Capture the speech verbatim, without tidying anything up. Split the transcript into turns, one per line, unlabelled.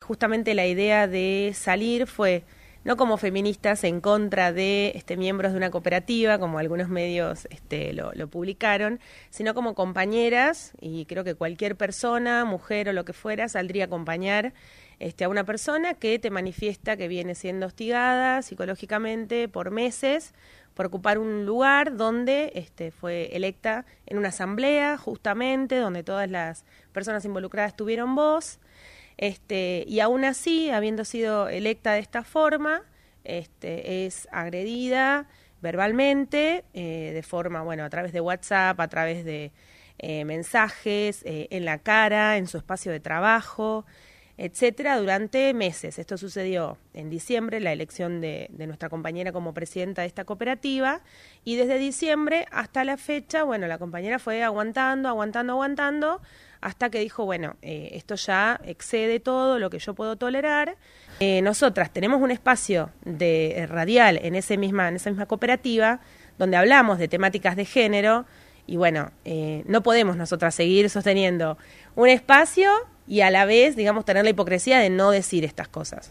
justamente la idea de salir fue no como feministas en contra de este, miembros de una cooperativa, como algunos medios este, lo, lo publicaron, sino como compañeras, y creo que cualquier persona, mujer o lo que fuera, saldría a acompañar este, a una persona que te manifiesta que viene siendo hostigada psicológicamente por meses, por ocupar un lugar donde este, fue electa en una asamblea, justamente, donde todas las personas involucradas tuvieron voz. Este, y aún así, habiendo sido electa de esta forma, este, es agredida verbalmente, eh, de forma, bueno, a través de WhatsApp, a través de eh, mensajes, eh, en la cara, en su espacio de trabajo, etcétera, durante meses. Esto sucedió en diciembre, la elección de, de nuestra compañera como presidenta de esta cooperativa, y desde diciembre hasta la fecha, bueno, la compañera fue aguantando, aguantando, aguantando, hasta que dijo, bueno, eh, esto ya excede todo lo que yo puedo tolerar. Eh, nosotras tenemos un espacio de eh, radial en, ese misma, en esa misma cooperativa, donde hablamos de temáticas de género, y bueno, eh, no podemos nosotras seguir sosteniendo un espacio y a la vez, digamos, tener la hipocresía de no decir estas cosas.